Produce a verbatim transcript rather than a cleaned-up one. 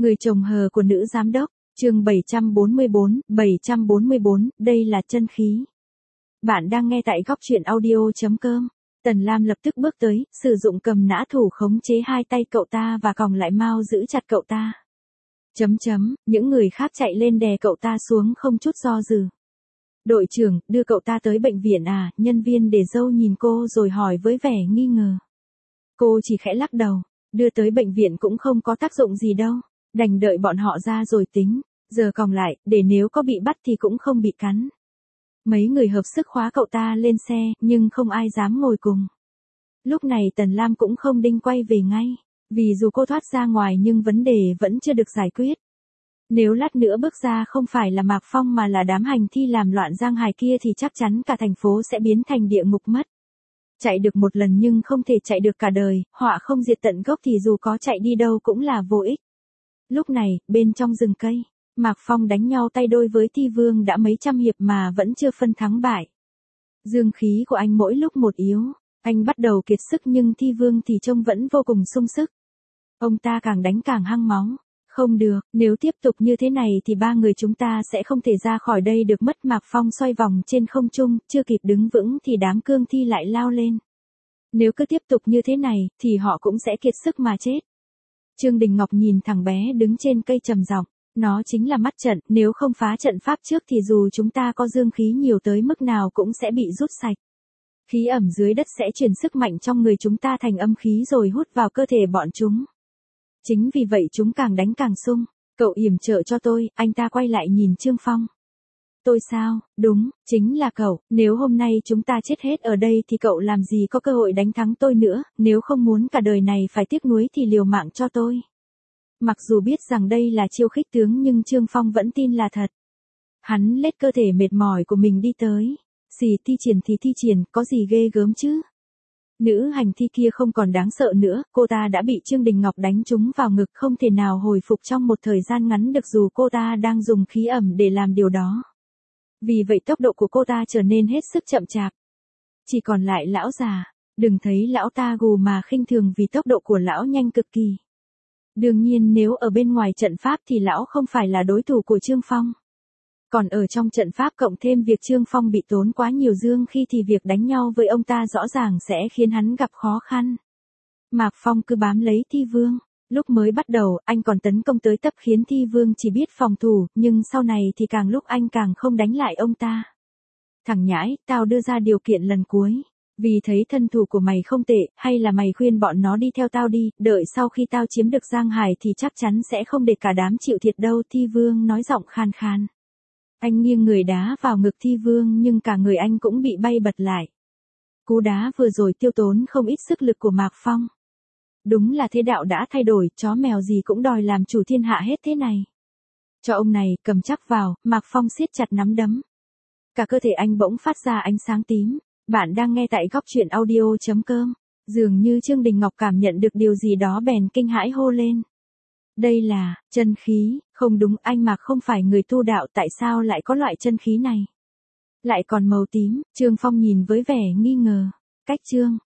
Người chồng hờ của nữ giám đốc, chương bảy trăm bốn mươi bốn, bảy trăm bốn mươi bốn, đây là chân khí. Bạn đang nghe tại góc truyện audio chấm com. Tần Lam lập tức bước tới, sử dụng cầm nã thủ khống chế hai tay cậu ta và còng lại mau giữ chặt cậu ta. Chấm chấm, những người khác chạy lên đè cậu ta xuống không chút do dự. Đội trưởng, đưa cậu ta tới bệnh viện à, nhân viên để dâu nhìn cô rồi hỏi với vẻ nghi ngờ. Cô chỉ khẽ lắc đầu, đưa tới bệnh viện cũng không có tác dụng gì đâu, đành đợi bọn họ ra rồi tính, giờ còng lại, để nếu có bị bắt thì cũng không bị cắn. Mấy người hợp sức khóa cậu ta lên xe, nhưng không ai dám ngồi cùng. Lúc này Tần Lam cũng không định quay về ngay, vì dù cô thoát ra ngoài nhưng vấn đề vẫn chưa được giải quyết. Nếu lát nữa bước ra không phải là Mạc Phong mà là đám hành thi làm loạn Giang Hải kia thì chắc chắn cả thành phố sẽ biến thành địa ngục mất. Chạy được một lần nhưng không thể chạy được cả đời, họa không diệt tận gốc thì dù có chạy đi đâu cũng là vô ích. Lúc này, bên trong rừng cây, Mạc Phong đánh nhau tay đôi với Thi Vương đã mấy trăm hiệp mà vẫn chưa phân thắng bại. Dương khí của anh mỗi lúc một yếu, anh bắt đầu kiệt sức nhưng Thi Vương thì trông vẫn vô cùng sung sức. Ông ta càng đánh càng hăng máu. Không được, nếu tiếp tục như thế này thì ba người chúng ta sẽ không thể ra khỏi đây được mất. Mạc Phong xoay vòng trên không trung, chưa kịp đứng vững thì đám cương thi lại lao lên. Nếu cứ tiếp tục như thế này, thì họ cũng sẽ kiệt sức mà chết. Trương Đình Ngọc nhìn thằng bé đứng trên cây trầm giọng, nó chính là mắt trận, nếu không phá trận pháp trước thì dù chúng ta có dương khí nhiều tới mức nào cũng sẽ bị rút sạch. Khí ẩm dưới đất sẽ truyền sức mạnh trong người chúng ta thành âm khí rồi hút vào cơ thể bọn chúng. Chính vì vậy chúng càng đánh càng sung. Cậu yểm trợ cho tôi, anh ta quay lại nhìn Trương Phong. Tôi sao, đúng, chính là cậu, nếu hôm nay chúng ta chết hết ở đây thì cậu làm gì có cơ hội đánh thắng tôi nữa, nếu không muốn cả đời này phải tiếc nuối thì liều mạng cho tôi. Mặc dù biết rằng đây là chiêu khích tướng nhưng Trương Phong vẫn tin là thật. Hắn lết cơ thể mệt mỏi của mình đi tới. Xì thi triển thì thi triển, có gì ghê gớm chứ? Nữ hành thi kia không còn đáng sợ nữa, cô ta đã bị Trương Đình Ngọc đánh trúng vào ngực không thể nào hồi phục trong một thời gian ngắn được dù cô ta đang dùng khí ẩm để làm điều đó. Vì vậy tốc độ của cô ta trở nên hết sức chậm chạp. Chỉ còn lại lão già, đừng thấy lão ta gù mà khinh thường vì tốc độ của lão nhanh cực kỳ. Đương nhiên nếu ở bên ngoài trận pháp thì lão không phải là đối thủ của Trương Phong. Còn ở trong trận pháp cộng thêm việc Trương Phong bị tốn quá nhiều dương khi thì việc đánh nhau với ông ta rõ ràng sẽ khiến hắn gặp khó khăn. Mạc Phong cứ bám lấy Thi Vương. Lúc mới bắt đầu, anh còn tấn công tới tấp khiến Thi Vương chỉ biết phòng thủ, nhưng sau này thì càng lúc anh càng không đánh lại ông ta. Thằng nhãi, tao đưa ra điều kiện lần cuối. Vì thấy thân thủ của mày không tệ, hay là mày khuyên bọn nó đi theo tao đi, đợi sau khi tao chiếm được Giang Hải thì chắc chắn sẽ không để cả đám chịu thiệt đâu. Thi Vương nói giọng khan khan. Anh nghiêng người đá vào ngực Thi Vương nhưng cả người anh cũng bị bay bật lại. Cú đá vừa rồi tiêu tốn không ít sức lực của Mạc Phong. Đúng là thế đạo đã thay đổi, chó mèo gì cũng đòi làm chủ thiên hạ hết thế này. Cho ông này, cầm chắc vào, Mạc Phong siết chặt nắm đấm. Cả cơ thể anh bỗng phát ra ánh sáng tím. Bạn đang nghe tại góc truyện audio chấm com. Dường như Trương Đình Ngọc cảm nhận được điều gì đó bèn kinh hãi hô lên. Đây là, chân khí, không đúng anh mà không phải người tu đạo tại sao lại có loại chân khí này. Lại còn màu tím, Trương Phong nhìn với vẻ nghi ngờ. Cách Trương,